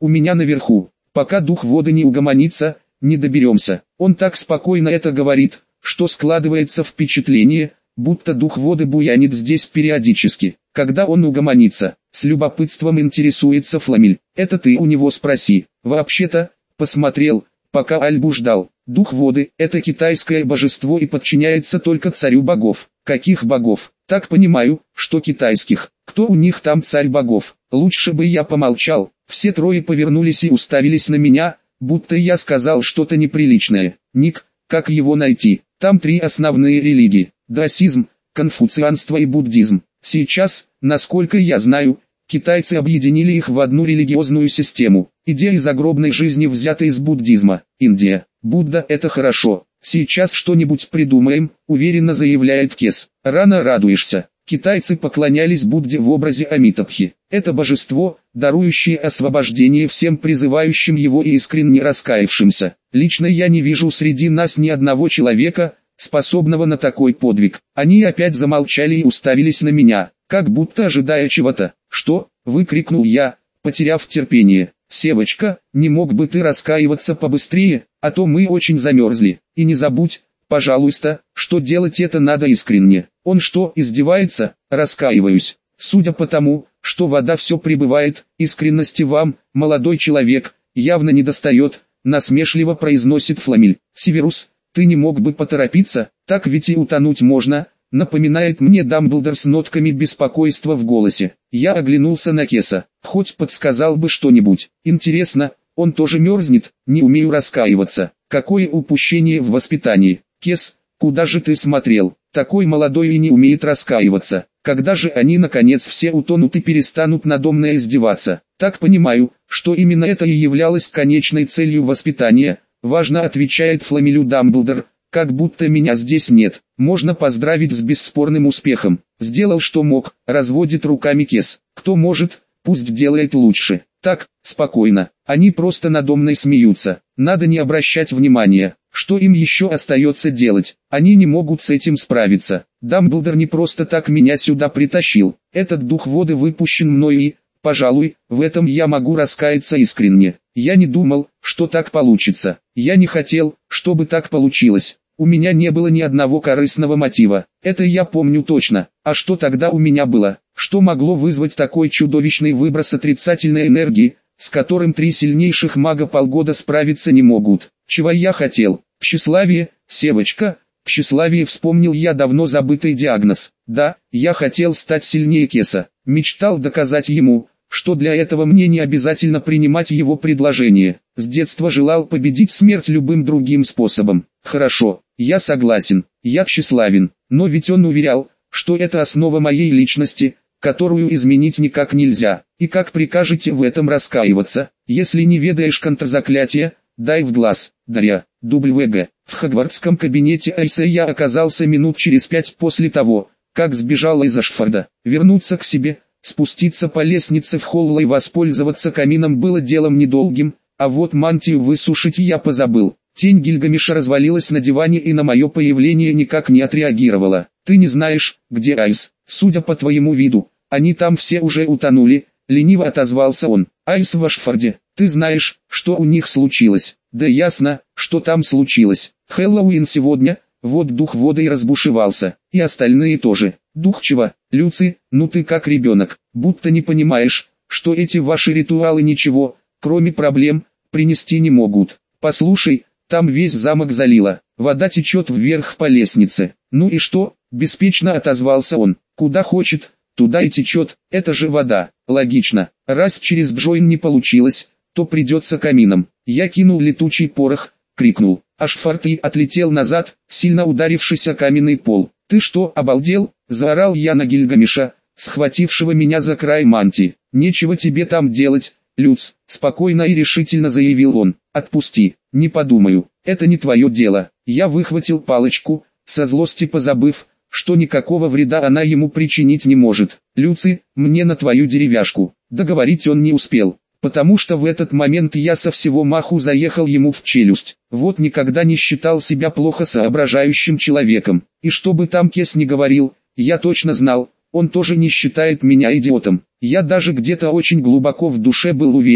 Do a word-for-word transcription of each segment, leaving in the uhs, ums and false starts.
у меня наверху. Пока дух воды не угомонится, не доберемся. Он так спокойно это говорит, что складывается впечатление, будто дух воды буянит здесь периодически. Когда он угомонится, с любопытством интересуется Фламиль. Это ты у него спроси. Вообще-то, посмотрел, пока Альбу ждал. Дух воды – это китайское божество и подчиняется только царю богов. Каких богов? Так понимаю, что китайских. Кто у них там царь богов? Лучше бы я помолчал. Все трое повернулись и уставились на меня, будто я сказал что-то неприличное. Ник, как его найти? Там три основные религии: даосизм, конфуцианство и буддизм. Сейчас, насколько я знаю, китайцы объединили их в одну религиозную систему. Идея загробной жизни взята из буддизма. Индия. Будда – это хорошо. Сейчас что-нибудь придумаем, уверенно заявляет Кес. Рано радуешься. Китайцы поклонялись Будде в образе Амитабхи. Это божество, дарующее освобождение всем призывающим его и искренне раскаявшимся. Лично я не вижу среди нас ни одного человека, способного на такой подвиг. Они опять замолчали и уставились на меня, как будто ожидая чего-то. «Что?» – выкрикнул я, потеряв терпение. «Севочка, не мог бы ты раскаиваться побыстрее, а то мы очень замерзли. И не забудь, пожалуйста, что делать это надо искренне». Он что, издевается? Раскаиваюсь. Судя по тому, что вода все прибывает, искренности вам, молодой человек, явно недостает, насмешливо произносит Фламиль. Северус, ты не мог бы поторопиться, так ведь и утонуть можно, напоминает мне Дамблдор с нотками беспокойства в голосе. Я оглянулся на Кеса, хоть подсказал бы что-нибудь. Интересно, он тоже мерзнет? Не умею раскаиваться. Какое упущение в воспитании. Кес, куда же ты смотрел? Такой молодой и не умеет раскаиваться. Когда же они наконец все утонут и перестанут надо мной издеваться? Так понимаю, что именно это и являлось конечной целью воспитания. Важно, отвечает Фламилю Дамблдор, как будто меня здесь нет. Можно поздравить с бесспорным успехом. Сделал что мог, разводит руками Кес. Кто может, пусть делает лучше. Так, спокойно. Они просто надо мной смеются. Надо не обращать внимания. Что им еще остается делать? Они не могут с этим справиться. Дамблдор не просто так меня сюда притащил. Этот дух воды выпущен мной и, пожалуй, в этом я могу раскаяться искренне. Я не думал, что так получится. Я не хотел, чтобы так получилось. У меня не было ни одного корыстного мотива. Это я помню точно. А что тогда у меня было? Что могло вызвать такой чудовищный выброс отрицательной энергии, с которым три сильнейших мага полгода справиться не могут? Чего я хотел? Тщеславие, Севочка. Тщеславие, вспомнил я давно забытый диагноз. Да, я хотел стать сильнее Кеса. Мечтал доказать ему, что для этого мне не обязательно принимать его предложение. С детства желал победить смерть любым другим способом. Хорошо, я согласен, я тщеславен. Но ведь он уверял, что это основа моей личности, которую изменить никак нельзя. И как прикажете в этом раскаиваться, если не ведаешь контрзаклятия? Дай в глаз, Дарья, дабл-ю гэ. В хогвартском кабинете Айса я оказался минут через пять после того, как сбежал из Ашфорда. Вернуться к себе, спуститься по лестнице в холл и воспользоваться камином было делом недолгим, а вот мантию высушить я позабыл. Тень Гильгамеша развалилась на диване и на мое появление никак не отреагировала. Ты не знаешь, где Айс? Судя по твоему виду, они там все уже утонули, лениво отозвался он. Айс в Ашфорде. Ты знаешь, что у них случилось? Да ясно, что там случилось. Хэллоуин сегодня, вот дух воды и разбушевался, и остальные тоже. Дух чего? Люци, ну ты как ребенок, будто не понимаешь, что эти ваши ритуалы ничего, кроме проблем, принести не могут. Послушай, там весь замок залило, вода течет вверх по лестнице. Ну и что? Беспечно отозвался он. Куда хочет, туда и течет, это же вода. Логично, раз через Джойн не получилось, то придется камином. Я кинул летучий порох, крикнул. Ашфорд и отлетел назад, сильно ударившись о каменный пол. «Ты что, обалдел?» – заорал я на Гильгамеша, схватившего меня за край мантии. «Нечего тебе там делать, Люц», – спокойно и решительно заявил он. «Отпусти, не подумаю, это не твое дело». Я выхватил палочку, со злости позабыв, что никакого вреда она ему причинить не может. «Люци, мне на твою деревяшку». Договорить он не успел, потому что в этот момент я со всего маху заехал ему в челюсть. Вот никогда не считал себя плохо соображающим человеком. И что бы там Кес ни говорил, я точно знал, он тоже не считает меня идиотом. Я даже где-то очень глубоко в душе был уверен,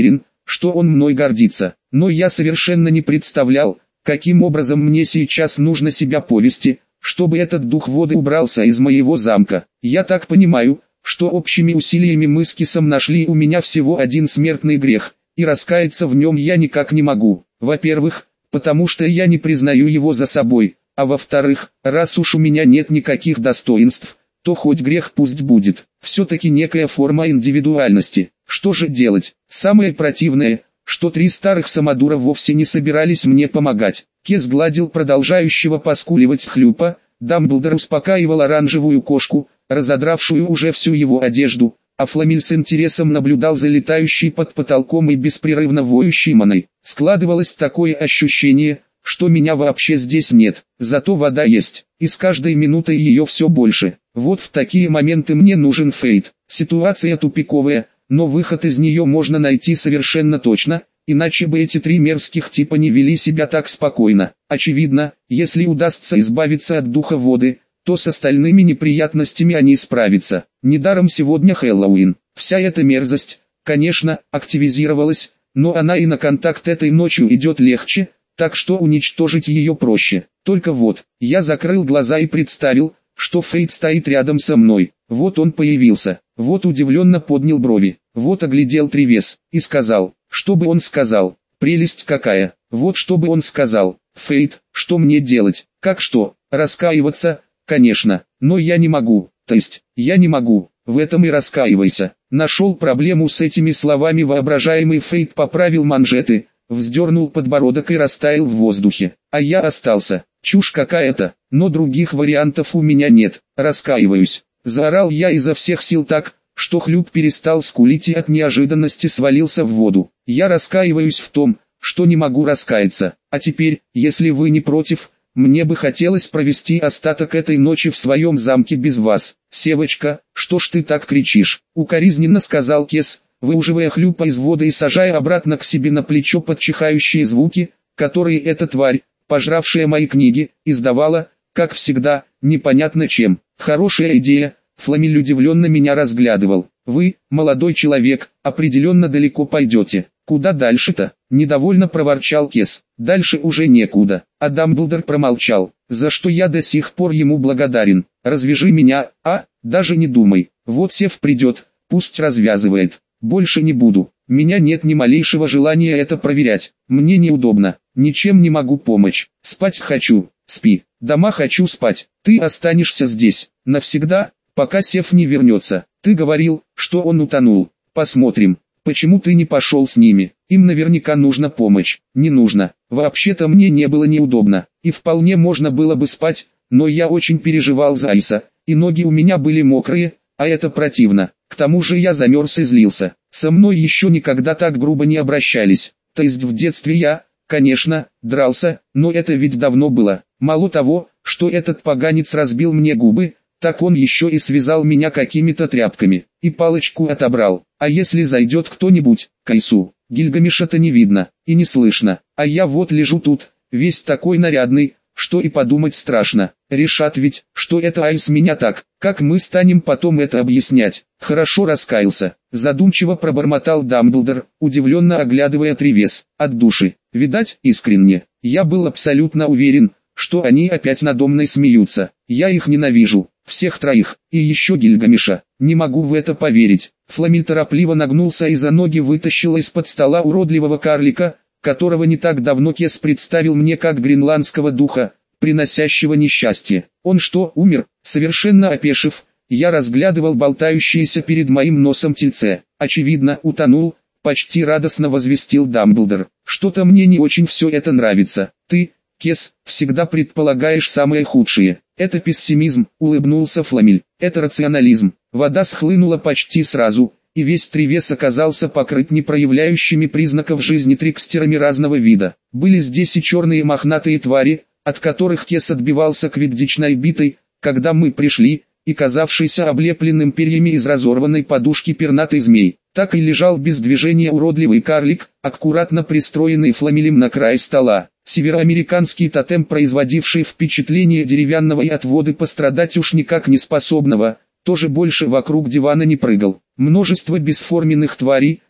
что он мной гордится. Но я совершенно не представлял, каким образом мне сейчас нужно себя повести, чтобы этот дух воды убрался из моего замка. Я так понимаю, что общими усилиями мы с Кисом нашли у меня всего один смертный грех, и раскаяться в нем я никак не могу. Во-первых, потому что я не признаю его за собой, а во-вторых, раз уж у меня нет никаких достоинств, то хоть грех пусть будет. Все-таки некая форма индивидуальности. Что же делать? Самое противное, что три старых самодура вовсе не собирались мне помогать. Кес гладил продолжающего поскуливать Хлюпа, Дамблдор успокаивал оранжевую кошку, разодравшую уже всю его одежду, а Фламиль с интересом наблюдал за летающей под потолком и беспрерывно воющей маной. Складывалось такое ощущение, что меня вообще здесь нет, зато вода есть, и с каждой минутой ее все больше. Вот в такие моменты мне нужен Фейт. Ситуация тупиковая, но выход из нее можно найти совершенно точно, иначе бы эти три мерзких типа не вели себя так спокойно. Очевидно, если удастся избавиться от духа воды, то с остальными неприятностями они справятся. Недаром сегодня Хэллоуин. Вся эта мерзость, конечно, активизировалась, но она и на контакт этой ночью идет легче, так что уничтожить ее проще. Только вот, я закрыл глаза и представил, что Фейт стоит рядом со мной. Вот он появился, вот удивленно поднял брови, вот оглядел Тревес, и сказал, что бы он сказал, прелесть какая, вот что бы он сказал, Фейт, что мне делать, как что, раскаиваться, конечно, но я не могу, то есть, я не могу, в этом и раскаивайся. Нашел проблему с этими словами воображаемый Фейт поправил манжеты, вздернул подбородок и растаял в воздухе, а я остался. Чушь какая-то, но других вариантов у меня нет, раскаиваюсь. Заорал я изо всех сил так, что Хлюп перестал скулить и от неожиданности свалился в воду. Я раскаиваюсь в том, что не могу раскаяться. А теперь, если вы не против, мне бы хотелось провести остаток этой ночи в своем замке без вас. Севочка, что ж ты так кричишь? Укоризненно сказал Кес, выуживая Хлюпа из воды и сажая обратно к себе на плечо под чихающие звуки, которые эта тварь, пожравшая мои книги, издавала, как всегда, непонятно чем. Хорошая идея. Фламиль удивленно меня разглядывал. Вы, молодой человек, определенно далеко пойдете. Куда дальше-то? Недовольно проворчал Кес. Дальше уже некуда. А Дамблдор промолчал, за что я до сих пор ему благодарен. Развяжи меня, а, даже не думай. Вот Сев придет, пусть развязывает. Больше не буду. Меня нет ни малейшего желания это проверять. Мне неудобно. Ничем не могу помочь. Спать хочу. Спи. Дома хочу спать. Ты останешься здесь. Навсегда, пока Сев не вернется. Ты говорил, что он утонул. Посмотрим. Почему ты не пошел с ними? Им наверняка нужна помощь. Не нужно. Вообще-то мне не было неудобно. И вполне можно было бы спать, но я очень переживал за Айса, и ноги у меня были мокрые, а это противно. К тому же я замерз и злился. Со мной еще никогда так грубо не обращались. То есть в детстве я, конечно, дрался, но это ведь давно было. Мало того, что этот поганец разбил мне губы, так он еще и связал меня какими-то тряпками, и палочку отобрал. А если зайдет кто-нибудь, к Айсу, Гильгамеша-то не видно, и не слышно, а я вот лежу тут, весь такой нарядный, что и подумать страшно. Решат ведь, что это Айс меня так, как мы станем потом это объяснять. Хорошо раскаялся, задумчиво пробормотал Дамблдор, удивленно оглядывая Тревес, от души, видать, искренне. Я был абсолютно уверен, что они опять надо мной смеются. Я их ненавижу, всех троих, и еще Гильгамеша. Не могу в это поверить. Фламиль торопливо нагнулся и за ноги вытащил из-под стола уродливого карлика, которого не так давно Кес представил мне как гренландского духа, приносящего несчастье. Он что, умер? Совершенно опешив, я разглядывал болтающееся перед моим носом тельце. Очевидно, утонул, почти радостно возвестил Дамблдор. Что-то мне не очень все это нравится. Ты, Кес, всегда предполагаешь самое худшее. Это пессимизм, улыбнулся Фламиль. Это рационализм. Вода схлынула почти сразу, и весь Тревес оказался покрыт непроявляющими признаков жизни трикстерами разного вида. Были здесь и черные мохнатые твари, от которых Кес отбивался квиддичной битой, когда мы пришли, и казавшийся облепленным перьями из разорванной подушки пернатый змей. Так и лежал без движения уродливый карлик, аккуратно пристроенный Фламилем на край стола. Североамериканский тотем, производивший впечатление деревянного и от воды пострадать уж никак не способного, тоже больше вокруг дивана не прыгал. Множество бесформенных тварей,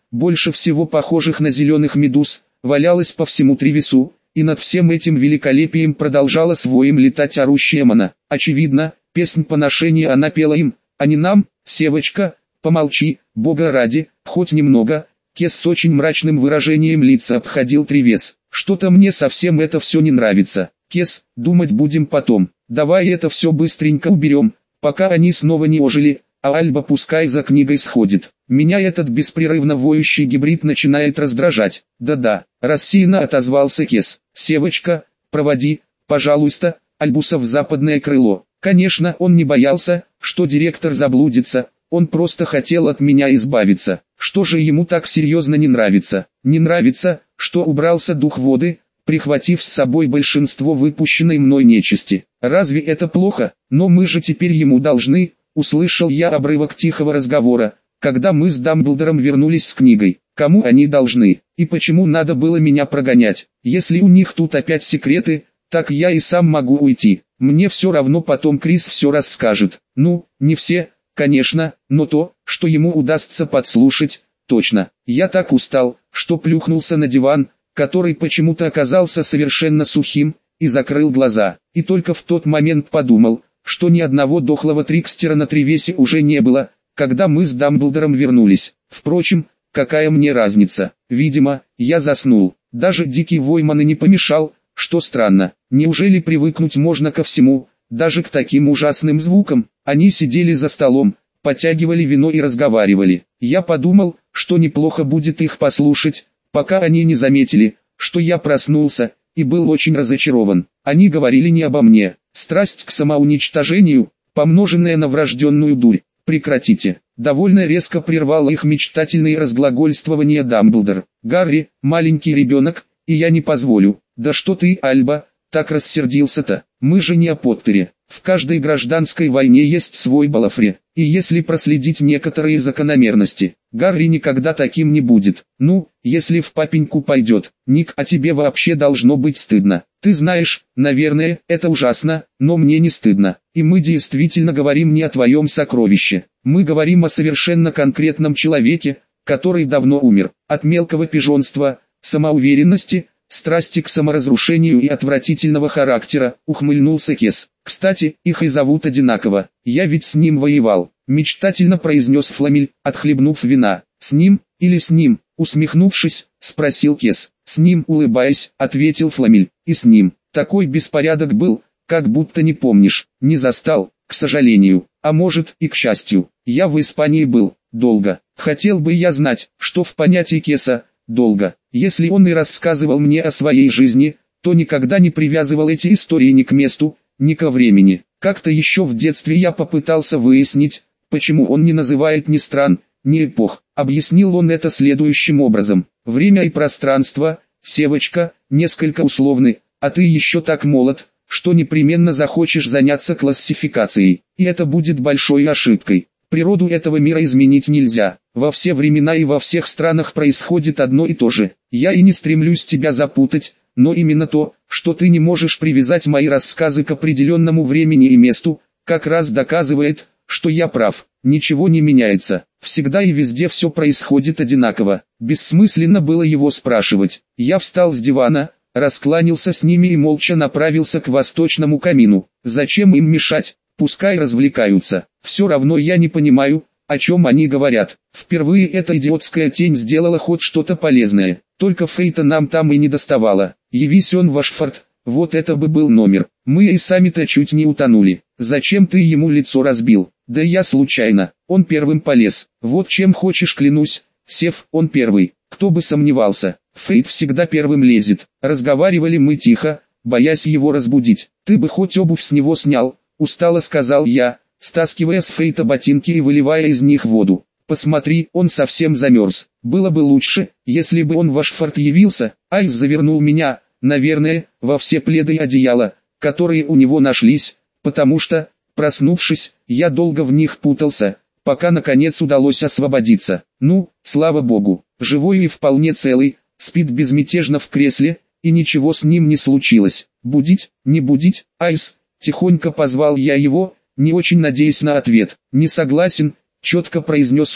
больше всего похожих на зеленых медуз, валялось по всему Тревису, и над всем этим великолепием продолжала своим летать орущая Мона. Очевидно, песнь поношения она пела им, а не нам. Севочка, помолчи, бога ради, хоть немного. Кес с очень мрачным выражением лица обходил Тревес. Что-то мне совсем это все не нравится. Кес, думать будем потом. Давай это все быстренько уберем, пока они снова не ожили, а Альба пускай за книгой сходит. Меня этот беспрерывно воющий гибрид начинает раздражать. Да-да, рассеянно отозвался Кес. Севочка, проводи, пожалуйста, Альбуса в западное крыло. Конечно, он не боялся, что директор заблудится, он просто хотел от меня избавиться. Что же ему так серьезно не нравится? Не нравится, что убрался дух воды, прихватив с собой большинство выпущенной мной нечисти. Разве это плохо? Но мы же теперь ему должны, услышал я обрывок тихого разговора, когда мы с Дамблдором вернулись с книгой. Кому они должны? И почему надо было меня прогонять? Если у них тут опять секреты, так я и сам могу уйти. Мне все равно потом Крис все расскажет. Ну, не все, конечно, но то, что ему удастся подслушать, точно. Я так устал, что плюхнулся на диван, который почему-то оказался совершенно сухим, и закрыл глаза. И только в тот момент подумал, что ни одного дохлого Трикстера на Тревесе уже не было, когда мы с Дамблдором вернулись. Впрочем, какая мне разница? Видимо, я заснул. Даже дикий вой Моны не помешал, что странно. Неужели привыкнуть можно ко всему, даже к таким ужасным звукам? Они сидели за столом, потягивали вино и разговаривали. Я подумал, что неплохо будет их послушать, пока они не заметили, что я проснулся, и был очень разочарован. Они говорили не обо мне. Страсть к самоуничтожению, помноженная на врожденную дурь. Прекратите. Довольно резко прервал их мечтательные разглагольствования Дамблдор. Гарри, маленький ребенок, и я не позволю. Да что ты, Альба, так рассердился-то? Мы же не о Поттере. В каждой гражданской войне есть свой Балафре. И если проследить некоторые закономерности, Гарри никогда таким не будет. Ну, если в папеньку пойдет. Ник, а тебе вообще должно быть стыдно. Ты знаешь, наверное, это ужасно, но мне не стыдно. И мы действительно говорим не о твоем сокровище. Мы говорим о совершенно конкретном человеке, который давно умер. От мелкого пижонства, самоуверенности, страсти к саморазрушению и отвратительного характера, ухмыльнулся Кес. Кстати, их и зовут одинаково. Я ведь с ним воевал, мечтательно произнес Фламель, отхлебнув вина. С ним, или с ним, усмехнувшись, спросил Кес. С ним, улыбаясь, ответил Фламель. И с ним. Такой беспорядок был, как будто не помнишь. Не застал, к сожалению. А может и к счастью. Я в Испании был, долго. Хотел бы я знать, что в понятии Кеса долго. Если он и рассказывал мне о своей жизни, то никогда не привязывал эти истории ни к месту, ни ко времени. Как-то еще в детстве я попытался выяснить, почему он не называет ни стран, ни эпох. Объяснил он это следующим образом. Время и пространство, Севочка, несколько условны, а ты еще так молод, что непременно захочешь заняться классификацией. И это будет большой ошибкой. Природу этого мира изменить нельзя. Во все времена и во всех странах происходит одно и то же. Я и не стремлюсь тебя запутать, но именно то, что ты не можешь привязать мои рассказы к определенному времени и месту, как раз доказывает, что я прав. Ничего не меняется. Всегда и везде все происходит одинаково. Бессмысленно было его спрашивать. Я встал с дивана, раскланялся с ними и молча направился к восточному камину. Зачем им мешать? Пускай развлекаются. Все равно я не понимаю, о чем они говорят. Впервые эта идиотская тень сделала хоть что-то полезное. Только Фейта нам там и не доставало. Явись он в Ашфорд, вот это бы был номер. Мы и сами-то чуть не утонули. Зачем ты ему лицо разбил? Да я случайно. Он первым полез. Вот чем хочешь клянусь. Сев, он первый. Кто бы сомневался. Фейт всегда первым лезет. Разговаривали мы тихо, боясь его разбудить. Ты бы хоть обувь с него снял. Устало сказал я, стаскивая с Фейта ботинки и выливая из них воду. Посмотри, он совсем замерз. Было бы лучше, если бы он в Ашфорд явился. Айс завернул меня, наверное, во все пледы и одеяла, которые у него нашлись, потому что, проснувшись, я долго в них путался, пока наконец удалось освободиться. Ну, слава богу, живой и вполне целый, спит безмятежно в кресле, и ничего с ним не случилось. Будить, не будить, Айс? Тихонько позвал я его, не очень надеясь на ответ. «Не согласен», — четко произнес он,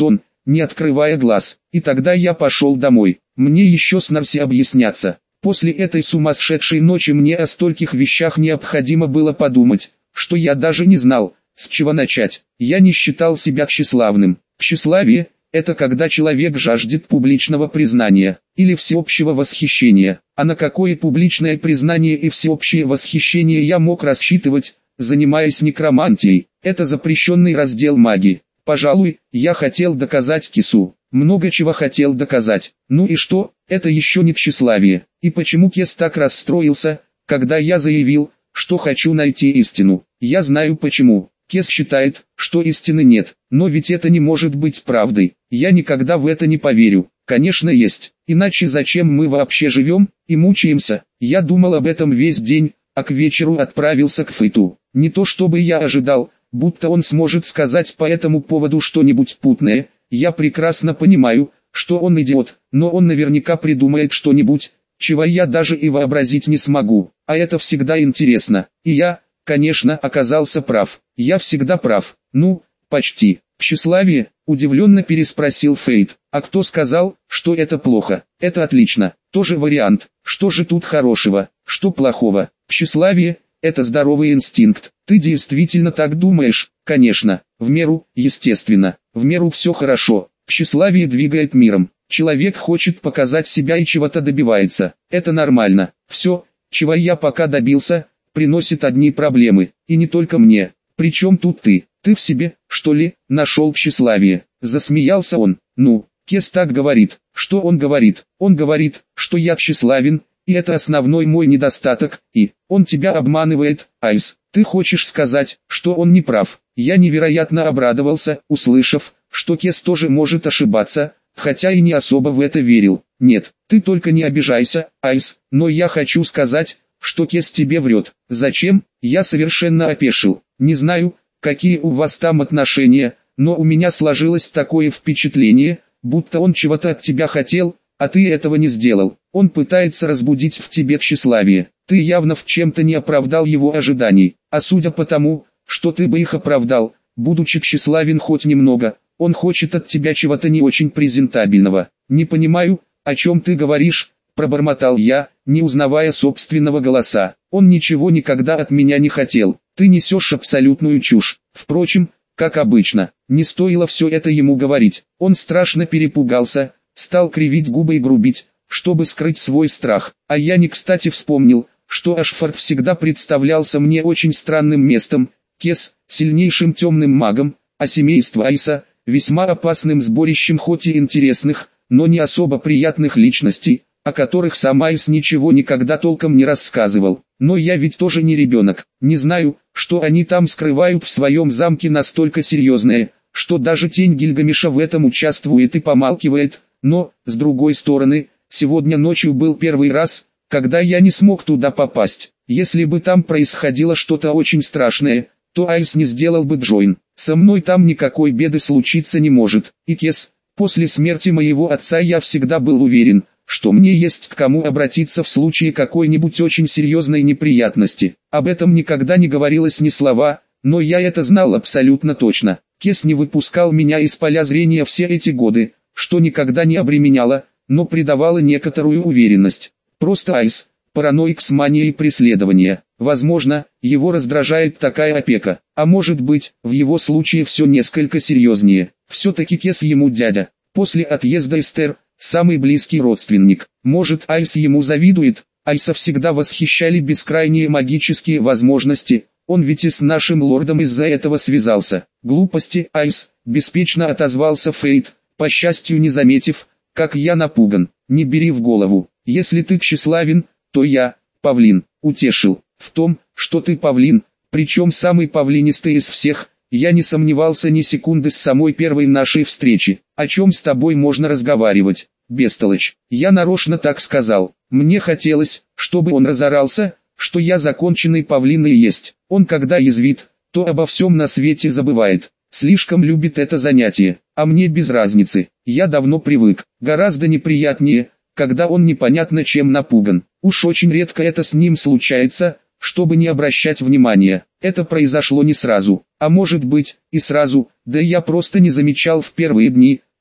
не открывая глаз. И тогда я пошел домой. Мне еще с Нарси объясняться. После этой сумасшедшей ночи мне о стольких вещах необходимо было подумать, что я даже не знал, с чего начать. Я не считал себя тщеславным. Тщеславие – это когда человек жаждет публичного признания или всеобщего восхищения. А на какое публичное признание и всеобщее восхищение я мог рассчитывать, занимаясь некромантией? Это запрещенный раздел магии. Пожалуй, я хотел доказать Кесу. Много чего хотел доказать. Ну и что, это еще не тщеславие. И почему Кес так расстроился, когда я заявил, что хочу найти истину? Я знаю почему. Кес считает, что истины нет. Но ведь это не может быть правдой. Я никогда в это не поверю. Конечно есть. Иначе зачем мы вообще живем и мучаемся? Я думал об этом весь день, а к вечеру отправился к Фейту. Не то чтобы я ожидал, будто он сможет сказать по этому поводу что-нибудь путное. Я прекрасно понимаю, что он идиот, но он наверняка придумает что-нибудь, чего я даже и вообразить не смогу. А это всегда интересно. И я, конечно, оказался прав. Я всегда прав. Ну, почти. Тщеславие? Удивленно переспросил Фейт. А кто сказал, что это плохо? Это отлично. Тоже вариант. Что же тут хорошего? Что плохого? Тщеславие – это здоровый инстинкт. Ты действительно так думаешь? Конечно. В меру, естественно. В меру все хорошо. Тщеславие двигает миром. Человек хочет показать себя и чего-то добивается. Это нормально. Все, чего я пока добился, приносит одни проблемы. И не только мне. Причем тут ты? Ты в себе, что ли, нашел тщеславие? Засмеялся он. Ну, Кес так говорит. Что он говорит? Он говорит, что я тщеславен, и это основной мой недостаток, и он тебя обманывает, Айс. Ты хочешь сказать, что он не прав? Я невероятно обрадовался, услышав, что Кес тоже может ошибаться, хотя и не особо в это верил. Нет, ты только не обижайся, Айс, но я хочу сказать, что Кес тебе врет. Зачем? Я совершенно опешил. Не знаю, какие у вас там отношения, но у меня сложилось такое впечатление, будто он чего-то от тебя хотел, а ты этого не сделал. Он пытается разбудить в тебе тщеславие. Ты явно в чем-то не оправдал его ожиданий, а судя по тому, что ты бы их оправдал, будучи тщеславен хоть немного, он хочет от тебя чего-то не очень презентабельного. Не понимаю, о чем ты говоришь, пробормотал я, не узнавая собственного голоса. Он ничего никогда от меня не хотел. Ты несешь абсолютную чушь. Впрочем, как обычно, не стоило все это ему говорить. Он страшно перепугался, стал кривить губы и грубить, чтобы скрыть свой страх. А я не кстати вспомнил, что Ашфорд всегда представлялся мне очень странным местом. Кес – сильнейшим темным магом, а семейство Айса – весьма опасным сборищем хоть и интересных, но не особо приятных личностей, о которых сам Айс ничего никогда толком не рассказывал. Но я ведь тоже не ребенок, не знаю, что они там скрывают в своем замке настолько серьезное, что даже тень Гильгамеша в этом участвует и помалкивает, но, с другой стороны, сегодня ночью был первый раз, когда я не смог туда попасть. Если бы там происходило что-то очень страшное, то Айс не сделал бы Джойн. Со мной там никакой беды случиться не может. И Кес, после смерти моего отца я всегда был уверен, что мне есть к кому обратиться в случае какой-нибудь очень серьезной неприятности. Об этом никогда не говорилось ни слова, но я это знал абсолютно точно. Кес не выпускал меня из поля зрения все эти годы, что никогда не обременяло, но придавало некоторую уверенность. Просто Айс, параноик с манией преследования. Возможно, его раздражает такая опека, а может быть, в его случае все несколько серьезнее. Все-таки Кес ему дядя. После отъезда Эстер, самый близкий родственник. Может, Айс ему завидует? Айса всегда восхищали бескрайние магические возможности. Он ведь и с нашим лордом из-за этого связался. Глупости, Айс, беспечно отозвался Фейт, по счастью не заметив, как я напуган. Не бери в голову. Если ты тщеславен, то я, павлин, утешил. В том, что ты павлин, причем самый павлинистый из всех, я не сомневался ни секунды с самой первой нашей встречи. О чем с тобой можно разговаривать, бестолочь? Я нарочно так сказал. Мне хотелось, чтобы он разорался, что я законченный павлин и есть. Он когда язвит, то обо всем на свете забывает. Слишком любит это занятие, а мне без разницы. Я давно привык. Гораздо неприятнее, когда он непонятно чем напуган. Уж очень редко это с ним случается, чтобы не обращать внимания. Это произошло не сразу, а может быть, и сразу, да я просто не замечал в первые дни,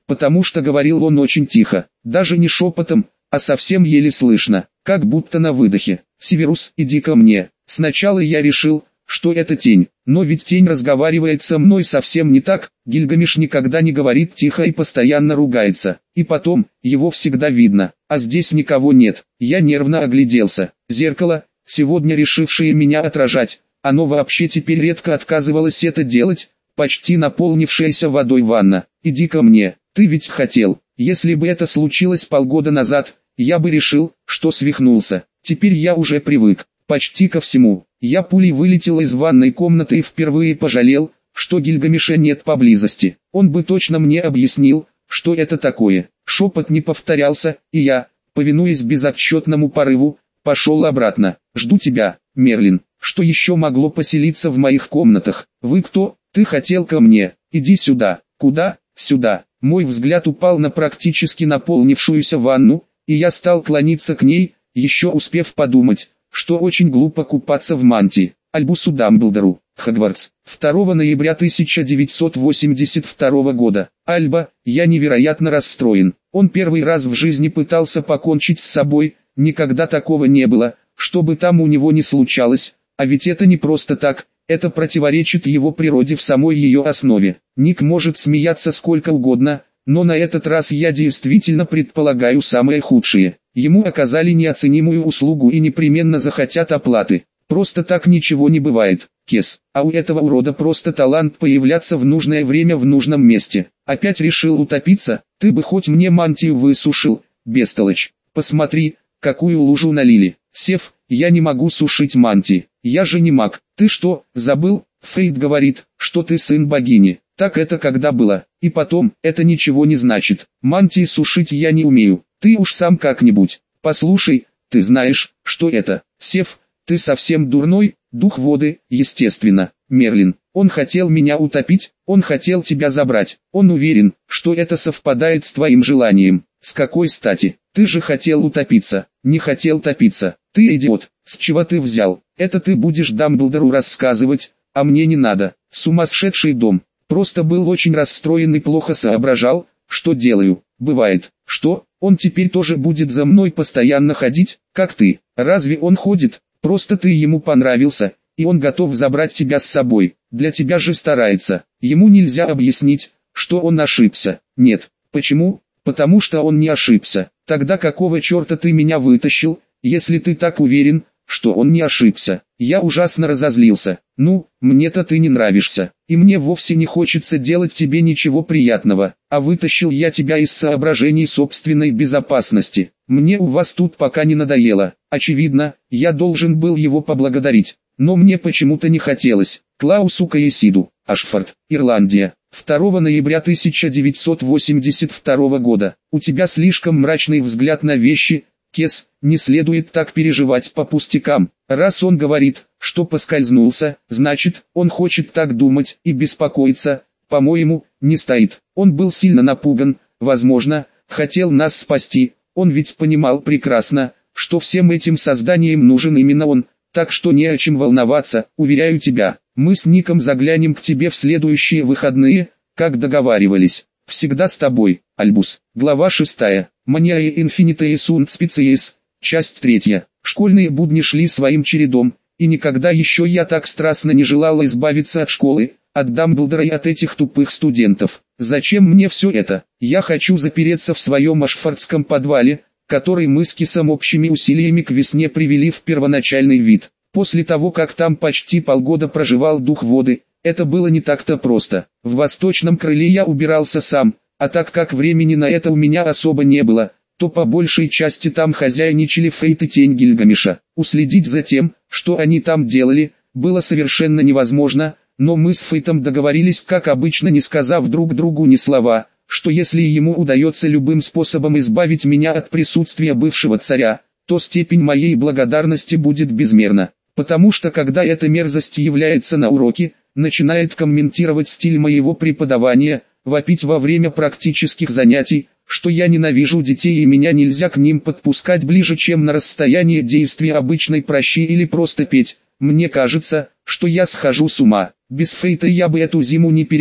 потому что говорил он очень тихо, даже не шепотом, а совсем еле слышно, как будто на выдохе. «Северус, иди ко мне». Сначала я решил, что это тень, но ведь тень разговаривает со мной совсем не так, Гильгамеш никогда не говорит тихо и постоянно ругается, и потом, его всегда видно, а здесь никого нет. Я нервно огляделся. Зеркало, сегодня решившее меня отражать, оно вообще теперь редко отказывалось это делать, почти наполнившаяся водой ванна. «Иди ко мне, ты ведь хотел». Если бы это случилось полгода назад, я бы решил, что свихнулся. Теперь я уже привык, почти ко всему. Я пулей вылетел из ванной комнаты и впервые пожалел, что Гильгамеша нет поблизости. Он бы точно мне объяснил, что это такое. Шепот не повторялся, и я, повинуясь безотчетному порыву, пошел обратно. «Жду тебя, Мерлин». Что еще могло поселиться в моих комнатах? «Вы кто? Ты хотел ко мне? Иди сюда». «Куда?» «Сюда». Мой взгляд упал на практически наполнившуюся ванну, и я стал клониться к ней, еще успев подумать, что очень глупо купаться в мантии. Альбусу Дамблдору, Хогвартс, второго ноября тысяча девятьсот восемьдесят второго года. Альба, я невероятно расстроен. Он первый раз в жизни пытался покончить с собой, никогда такого не было, что бы там у него ни случалось, а ведь это не просто так. Это противоречит его природе в самой ее основе. Ник может смеяться сколько угодно, но на этот раз я действительно предполагаю самое худшее. Ему оказали неоценимую услугу и непременно захотят оплаты. Просто так ничего не бывает, Кес. А у этого урода просто талант появляться в нужное время в нужном месте. Опять решил утопиться? Ты бы хоть мне мантию высушил, бестолочь. Посмотри, какую лужу налили. Сев, я не могу сушить мантии. Я же не маг. Ты что, забыл? Фейт говорит, что ты сын богини. Так это когда было? И потом, это ничего не значит. Мантии сушить я не умею. Ты уж сам как-нибудь. Послушай, ты знаешь, что это? Сев, ты совсем дурной? Дух воды, естественно. Мерлин, он хотел меня утопить, он хотел тебя забрать. Он уверен, что это совпадает с твоим желанием. С какой стати? Ты же хотел утопиться. Не хотел топиться. Ты идиот. С чего ты взял? Это ты будешь Дамблдору рассказывать, а мне не надо. Сумасшедший дом. Просто был очень расстроен и плохо соображал, что делаю. Бывает. Что, он теперь тоже будет за мной постоянно ходить, как ты? Разве он ходит? Просто ты ему понравился, и он готов забрать тебя с собой. Для тебя же старается. Ему нельзя объяснить, что он ошибся. Нет. Почему? Потому что он не ошибся. Тогда какого черта ты меня вытащил, если ты так уверен, что он не ошибся? Я ужасно разозлился. Ну, мне-то ты не нравишься, и мне вовсе не хочется делать тебе ничего приятного, а вытащил я тебя из соображений собственной безопасности. Мне у вас тут пока не надоело. Очевидно, я должен был его поблагодарить, но мне почему-то не хотелось. Клаусу Каесиду, Ашфорд, Ирландия. второго ноября тысяча девятьсот восемьдесят второго года. У тебя слишком мрачный взгляд на вещи, Кес, не следует так переживать по пустякам. Раз он говорит, что поскользнулся, значит, он хочет так думать и беспокоиться, по-моему, не стоит. Он был сильно напуган, возможно, хотел нас спасти, он ведь понимал прекрасно, что всем этим созданиям нужен именно он, так что не о чем волноваться, уверяю тебя. Мы с Ником заглянем к тебе в следующие выходные, как договаривались. Всегда с тобой, Альбус. Глава шестая. Maniae Infinitae Sunt Species. Часть третья. Школьные будни шли своим чередом, и никогда еще я так страстно не желала избавиться от школы, от Дамблдора и от этих тупых студентов. Зачем мне все это? Я хочу запереться в своем ашфордском подвале, который мы с Кисом общими усилиями к весне привели в первоначальный вид. После того, как там почти полгода проживал дух воды, это было не так-то просто. В восточном крыле я убирался сам, а так как времени на это у меня особо не было, то по большей части там хозяйничали Фейт и Тень Гильгамеша. Уследить за тем, что они там делали, было совершенно невозможно, но мы с Фейтом договорились, как обычно, не сказав друг другу ни слова, что если ему удается любым способом избавить меня от присутствия бывшего царя, то степень моей благодарности будет безмерна. Потому что когда эта мерзость является на уроке, начинает комментировать стиль моего преподавания, вопить во время практических занятий, что я ненавижу детей и меня нельзя к ним подпускать ближе, чем на расстояние действия обычной пращи, или просто петь, мне кажется, что я схожу с ума. Без Фейта я бы эту зиму не пережил.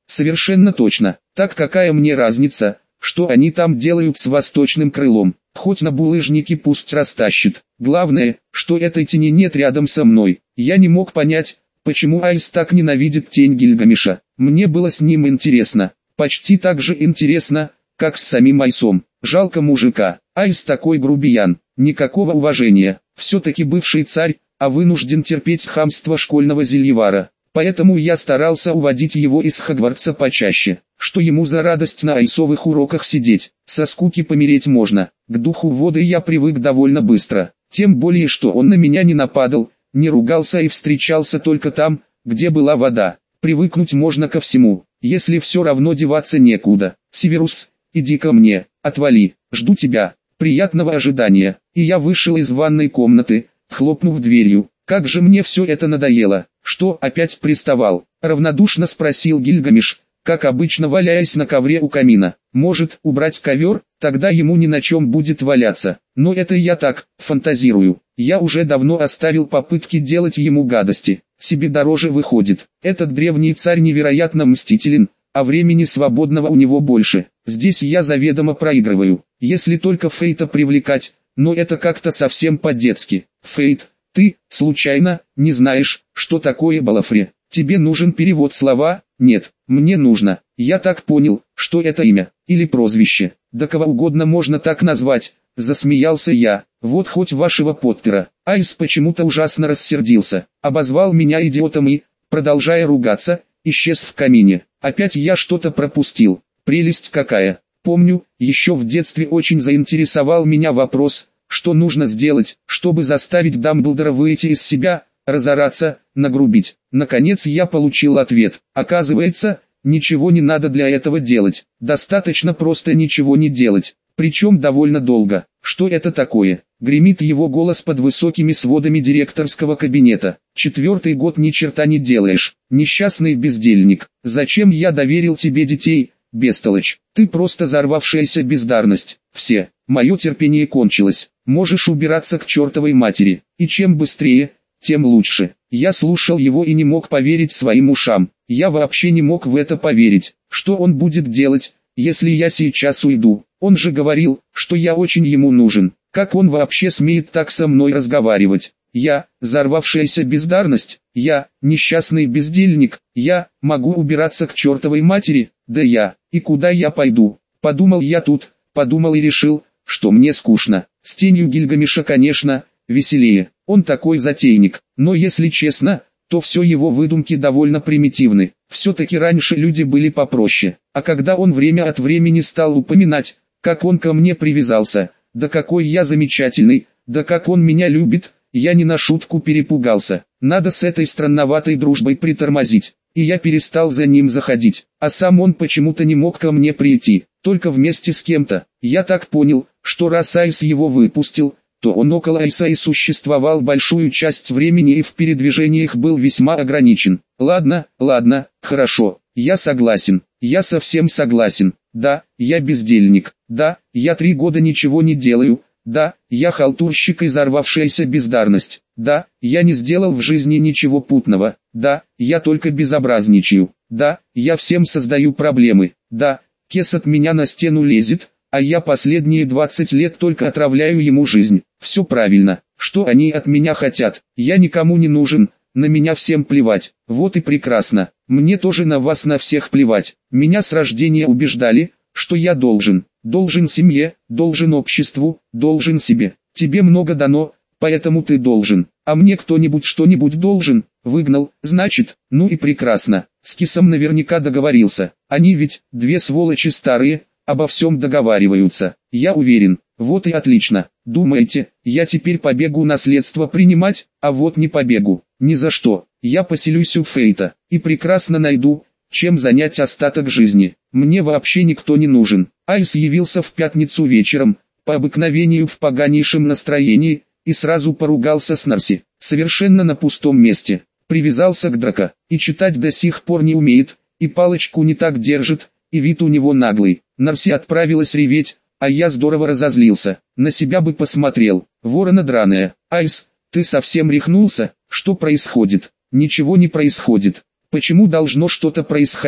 Совершенно точно. Так какая мне разница, что они там делают с восточным крылом? Хоть на булыжнике пусть растащит. Главное, что этой тени нет рядом со мной. Я не мог понять, почему Айс так ненавидит тень Гильгамеша. Мне было с ним интересно. Почти так же интересно, как с самим Айсом. Жалко мужика. Айс такой грубиян. Никакого уважения. Все-таки бывший царь, а вынужден терпеть хамство школьного зельевара. Поэтому я старался уводить его из Хогвартса почаще. Что ему за радость на айсовых уроках сидеть? Со скуки помереть можно. К духу воды я привык довольно быстро. Тем более, что он на меня не нападал, не ругался и встречался только там, где была вода. Привыкнуть можно ко всему, если все равно деваться некуда. Северус, иди ко мне, отвали, жду тебя. Приятного ожидания. И я вышел из ванной комнаты, хлопнув дверью. Как же мне все это надоело. Что, опять приставал? Равнодушно спросил Гильгамеш, как обычно валяясь на ковре у камина. Может, убрать ковер? Тогда ему ни на чем будет валяться. Но это я так, фантазирую. Я уже давно оставил попытки делать ему гадости. Себе дороже выходит. Этот древний царь невероятно мстителен, а времени свободного у него больше. Здесь я заведомо проигрываю. Если только Фейта привлекать, но это как-то совсем по-детски. Фейт, ты, случайно, не знаешь, что такое Балафре? Тебе нужен перевод слова? Нет, мне нужно. Я так понял, что это имя, или прозвище. Да кого угодно можно так назвать, засмеялся я. Вот хоть вашего Поттера. Айс почему-то ужасно рассердился, обозвал меня идиотом и, продолжая ругаться, исчез в камине. Опять я что-то пропустил. Прелесть какая. Помню, еще в детстве очень заинтересовал меня вопрос, что нужно сделать, чтобы заставить Дамблдора выйти из себя, разораться, нагрубить. Наконец я получил ответ. Оказывается, ничего не надо для этого делать. Достаточно просто ничего не делать. Причем довольно долго. Что это такое? Гремит его голос под высокими сводами директорского кабинета. Четвертый год ни черта не делаешь. Несчастный бездельник. Зачем я доверил тебе детей, бестолочь? Ты просто взорвавшаяся бездарность. Все. Мое терпение кончилось. Можешь убираться к чертовой матери. И чем быстрее, тем лучше. Я слушал его и не мог поверить своим ушам. Я вообще не мог в это поверить. Что он будет делать, если я сейчас уйду? Он же говорил, что я очень ему нужен. Как он вообще смеет так со мной разговаривать? Я, взорвавшаяся бездарность, я, несчастный бездельник, я, могу убираться к чертовой матери, да я, и куда я пойду? Подумал я тут, подумал и решил, что мне скучно. С тенью Гильгамеша, конечно, веселее, он такой затейник, но если честно, то все его выдумки довольно примитивны. Все-таки раньше люди были попроще, а когда он время от времени стал упоминать, как он ко мне привязался, да какой я замечательный, да как он меня любит, я не на шутку перепугался. Надо с этой странноватой дружбой притормозить, и я перестал за ним заходить, а сам он почему-то не мог ко мне прийти, только вместе с кем-то. Я так понял, что раз Айс его выпустил, то он около Айса и существовал большую часть времени и в передвижениях был весьма ограничен. Ладно, ладно, хорошо, я согласен, я совсем согласен. Да, я бездельник, да, я три года ничего не делаю, да, я халтурщик и взорвавшаяся бездарность, да, я не сделал в жизни ничего путного, да, я только безобразничаю, да, я всем создаю проблемы, да, Кес от меня на стену лезет, а я последние двадцать лет только отравляю ему жизнь. Все правильно, что они от меня хотят, я никому не нужен, на меня всем плевать, вот и прекрасно, мне тоже на вас на всех плевать. Меня с рождения убеждали, что я должен, должен семье, должен обществу, должен себе. Тебе много дано, поэтому ты должен, а мне кто-нибудь что-нибудь должен, выгнал, значит, ну и прекрасно. С Кисом наверняка договорился, они ведь, две сволочи старые, обо всем договариваются, я уверен. Вот и отлично. Думаете, я теперь побегу наследство принимать, а вот не побегу, ни за что. Я поселюсь у Фейта, и прекрасно найду, чем занять остаток жизни. Мне вообще никто не нужен. Айс явился в пятницу вечером, по обыкновению в поганейшем настроении, и сразу поругался с Нарси, совершенно на пустом месте. Привязался к Драко, и читать до сих пор не умеет, и палочку не так держит, и вид у него наглый. Нарси отправилась реветь, а я здорово разозлился. На себя бы посмотрел. Ворона драная. Айс, ты совсем рехнулся? Что происходит? Ничего не происходит. Почему должно что-то происходить?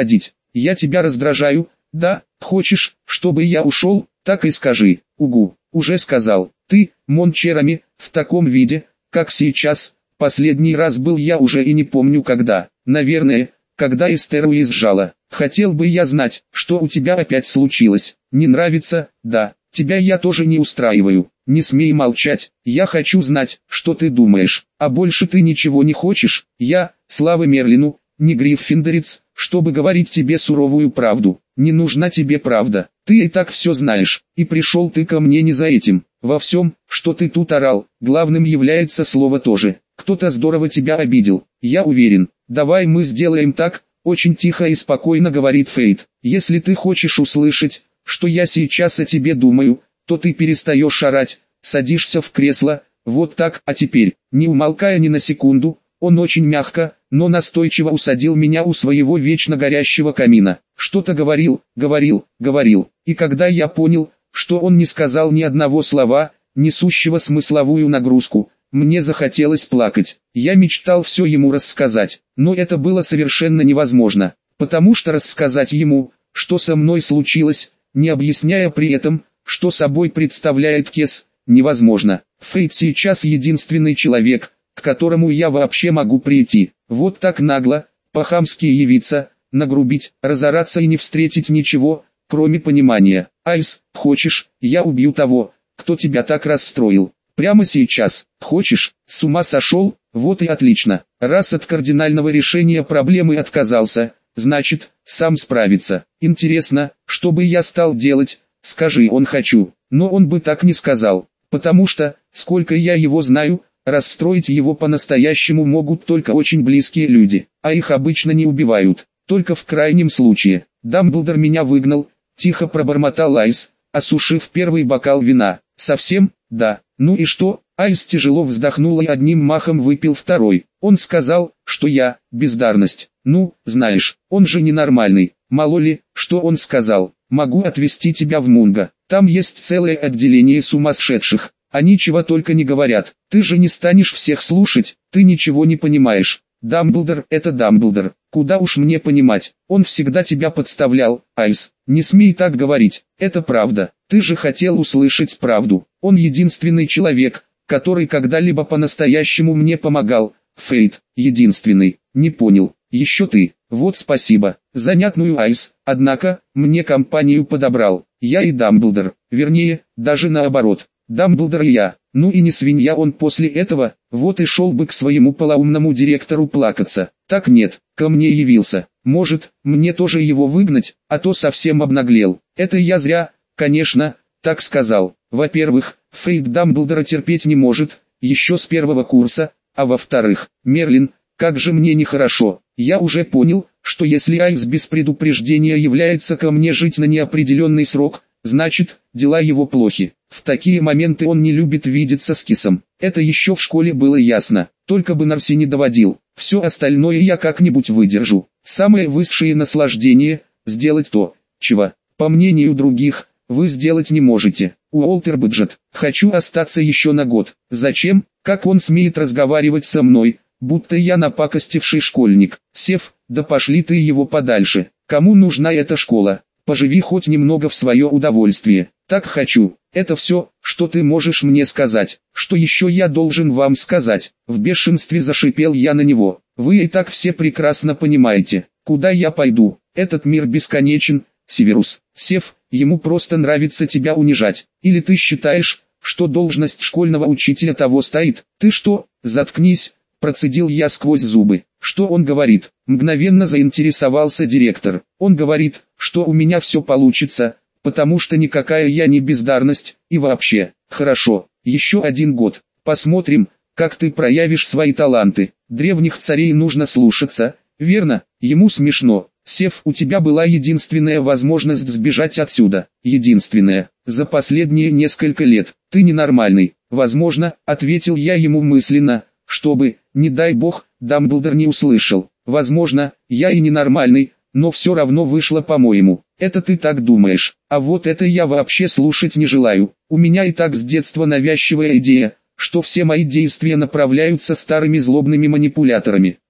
Я тебя раздражаю, да? Хочешь, чтобы я ушел? Так и скажи. Угу, уже сказал. Ты, Мончерами, в таком виде, как сейчас. Последний раз был я уже и не помню когда. Наверное, когда Эстер уезжала. Хотел бы я знать, что у тебя опять случилось. Не нравится? Да. Тебя я тоже не устраиваю. Не смей молчать. Я хочу знать, что ты думаешь. А больше ты ничего не хочешь. Я, слава Мерлину, не гриффиндорец, чтобы говорить тебе суровую правду. Не нужна тебе правда. Ты и так все знаешь. И пришел ты ко мне не за этим. Во всем, что ты тут орал, главным является слово тоже. Кто-то здорово тебя обидел. Я уверен. Давай мы сделаем так, очень тихо и спокойно говорит Фейт. Если ты хочешь услышать, что я сейчас о тебе думаю, то ты перестаешь орать, садишься в кресло, вот так, а теперь, не умолкая ни на секунду, он очень мягко, но настойчиво усадил меня у своего вечно горящего камина. Что-то говорил, говорил, говорил, и когда я понял, что он не сказал ни одного слова, несущего смысловую нагрузку, мне захотелось плакать. Я мечтал все ему рассказать, но это было совершенно невозможно, потому что рассказать ему, что со мной случилось, не объясняя при этом, что собой представляет Кес, невозможно. Фейт сейчас единственный человек, к которому я вообще могу прийти. Вот так нагло, по-хамски явиться, нагрубить, разораться и не встретить ничего, кроме понимания. Айс, хочешь, я убью того, кто тебя так расстроил. Прямо сейчас. Хочешь? С ума сошел? Вот и отлично. Раз от кардинального решения проблемы отказался, значит, сам справится. Интересно, что бы я стал делать? Скажи, он хочу. Но он бы так не сказал. Потому что, сколько я его знаю, расстроить его по-настоящему могут только очень близкие люди. А их обычно не убивают. Только в крайнем случае. Дамблдор меня выгнал, тихо пробормотал Айс, осушив первый бокал вина. Совсем? Да. Ну и что? Айс тяжело вздохнул и одним махом выпил второй. Он сказал, что я, бездарность. Ну, знаешь, он же ненормальный. Мало ли, что он сказал. Могу отвезти тебя в Мунго. Там есть целое отделение сумасшедших. Они чего только не говорят. Ты же не станешь всех слушать, ты ничего не понимаешь. Дамблдор — это Дамблдор. Куда уж мне понимать, он всегда тебя подставлял, Айс. Не смей так говорить, это правда. Ты же хотел услышать правду. Он единственный человек, который когда-либо по-настоящему мне помогал. Фейт, единственный. Не понял. Еще ты. Вот спасибо. Занятную, Айс. Однако, мне компанию подобрал. Я и Дамблдор. Вернее, даже наоборот. Дамблдор и я. Ну и не свинья он после этого, вот и шел бы к своему полоумному директору плакаться. Так нет, ко мне явился. Может, мне тоже его выгнать, а то совсем обнаглел. Это я зря, конечно, так сказал. Во-первых, Фейт Дамблдора терпеть не может, еще с первого курса, а во-вторых, Мерлин, как же мне нехорошо. Я уже понял, что если Айс без предупреждения является ко мне жить на неопределенный срок, значит, дела его плохи. В такие моменты он не любит видеться с Кисом. Это еще в школе было ясно. Только бы Нарси не доводил. Все остальное я как-нибудь выдержу. Самое высшее наслаждение – сделать то, чего, по мнению других, вы сделать не можете. Уолтер Бэджет. Хочу остаться еще на год. Зачем? Как он смеет разговаривать со мной, будто я напакостивший школьник. Сев, да пошли ты его подальше. Кому нужна эта школа? Поживи хоть немного в свое удовольствие. Так хочу. Это все, что ты можешь мне сказать. Что еще я должен вам сказать? В бешенстве зашипел я на него. Вы и так все прекрасно понимаете, куда я пойду. Этот мир бесконечен, Северус. Сев, ему просто нравится тебя унижать. Или ты считаешь, что должность школьного учителя того стоит? Ты что, заткнись, процедил я сквозь зубы. Что он говорит? Мгновенно заинтересовался директор. Он говорит, что у меня все получится, потому что никакая я не бездарность, и вообще, хорошо, еще один год, посмотрим, как ты проявишь свои таланты. Древних царей нужно слушаться, верно? Ему смешно. Сев, у тебя была единственная возможность сбежать отсюда, единственная, за последние несколько лет. Ты ненормальный, возможно, ответил я ему мысленно, чтобы, не дай бог, Дамблдор не услышал. Возможно, я и ненормальный, но все равно вышло по-моему. Это ты так думаешь, а вот это я вообще слушать не желаю. У меня и так с детства навязчивая идея, что все мои действия направляются старыми злобными манипуляторами.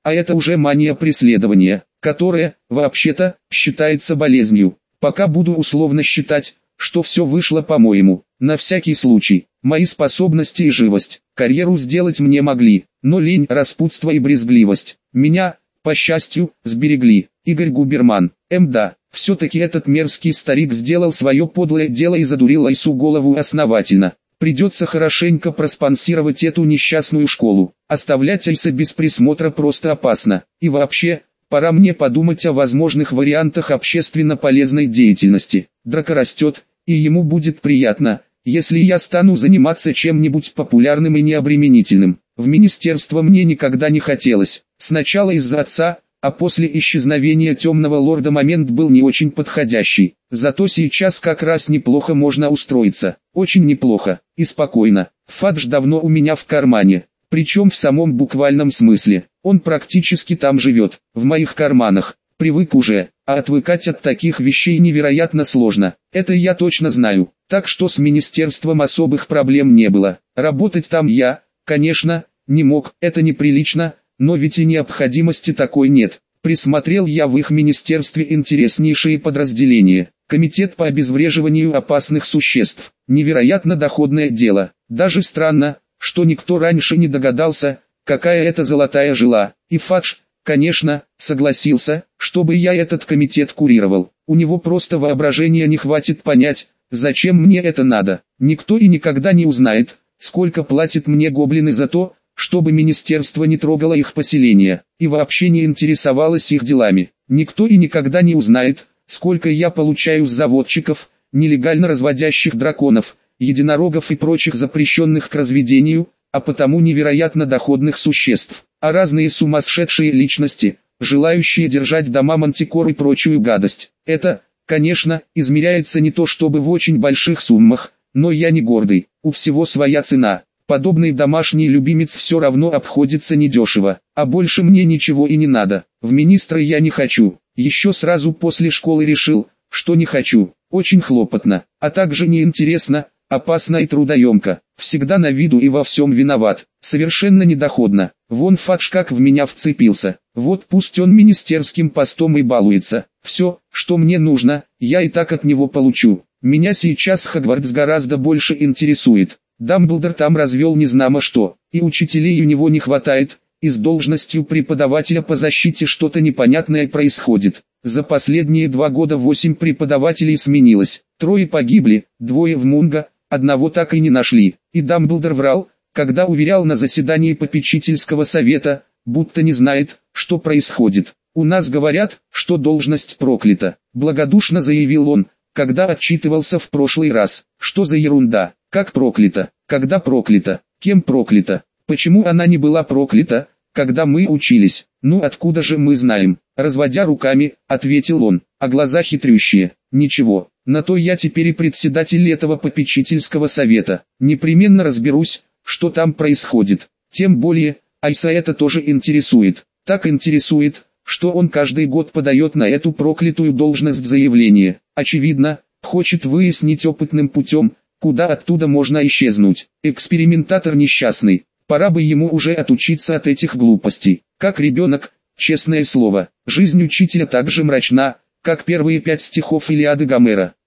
а это уже мания преследования, которая, вообще-то, считается болезнью. Пока буду условно считать, что все вышло по-моему. На всякий случай, мои способности и живость, карьеру сделать мне могли, но лень, распутство и брезгливость меня, по счастью, сберегли. Игорь Губерман. Мда, все-таки этот мерзкий старик сделал свое подлое дело и задурил Айсу голову основательно. Придется хорошенько проспонсировать эту несчастную школу. Оставлять Айса без присмотра просто опасно. И вообще, пора мне подумать о возможных вариантах общественно полезной деятельности. Драка растет, и ему будет приятно, если я стану заниматься чем-нибудь популярным и необременительным. В министерство мне никогда не хотелось. Сначала из-за отца, а после исчезновения темного лорда момент был не очень подходящий. Зато сейчас как раз неплохо можно устроиться. Очень неплохо. И спокойно. Фадж давно у меня в кармане. Причем в самом буквальном смысле. Он практически там живет, в моих карманах. Привык уже, а отвыкать от таких вещей невероятно сложно. Это я точно знаю. Так что с министерством особых проблем не было. Работать там я, конечно, не мог, это неприлично, но ведь и необходимости такой нет. Присмотрел я в их министерстве интереснейшие подразделения. Комитет по обезвреживанию опасных существ. Невероятно доходное дело. Даже странно, что никто раньше не догадался, какая это золотая жила. И Фадж, конечно, согласился, чтобы я этот комитет курировал. У него просто воображения не хватит понять, зачем мне это надо. Никто и никогда не узнает, сколько платят мне гоблины за то, чтобы министерство не трогало их поселения, и вообще не интересовалось их делами. Никто и никогда не узнает, сколько я получаю с заводчиков, нелегально разводящих драконов, единорогов и прочих запрещенных к разведению, а потому невероятно доходных существ, а разные сумасшедшие личности, желающие держать дома мантикор и прочую гадость. Это, конечно, измеряется не то чтобы в очень больших суммах, но я не гордый, у всего своя цена. Подобный домашний любимец все равно обходится недешево, а больше мне ничего и не надо. В министры я не хочу. Еще сразу после школы решил, что не хочу. Очень хлопотно, а также неинтересно, опасно и трудоемко. Всегда на виду и во всем виноват. Совершенно недоходно. Вон Фадж как в меня вцепился. Вот пусть он министерским постом и балуется. Все, что мне нужно, я и так от него получу. Меня сейчас Хогвартс гораздо больше интересует. Дамблдор там развел незнамо что, и учителей у него не хватает, и с должностью преподавателя по защите что-то непонятное происходит. За последние два года восемь преподавателей сменилось, трое погибли, двое в Мунго, одного так и не нашли. И Дамблдор врал, когда уверял на заседании попечительского совета, будто не знает, что происходит. «У нас говорят, что должность проклята», — благодушно заявил он, когда отчитывался в прошлый раз. «Что за ерунда? Как проклята? Когда проклята? Кем проклята? Почему она не была проклята, когда мы учились? Ну откуда же мы знаем?» Разводя руками, ответил он, а глаза хитрющие. «Ничего, на то я теперь и председатель этого попечительского совета. Непременно разберусь, что там происходит. Тем более, Айса это тоже интересует. Так интересует, что он каждый год подает на эту проклятую должность заявление. Очевидно, хочет выяснить опытным путем, куда оттуда можно исчезнуть. Экспериментатор несчастный. Пора бы ему уже отучиться от этих глупостей. Как ребенок, честное слово. Жизнь учителя так же мрачна, как первые пять стихов Илиады Гомера.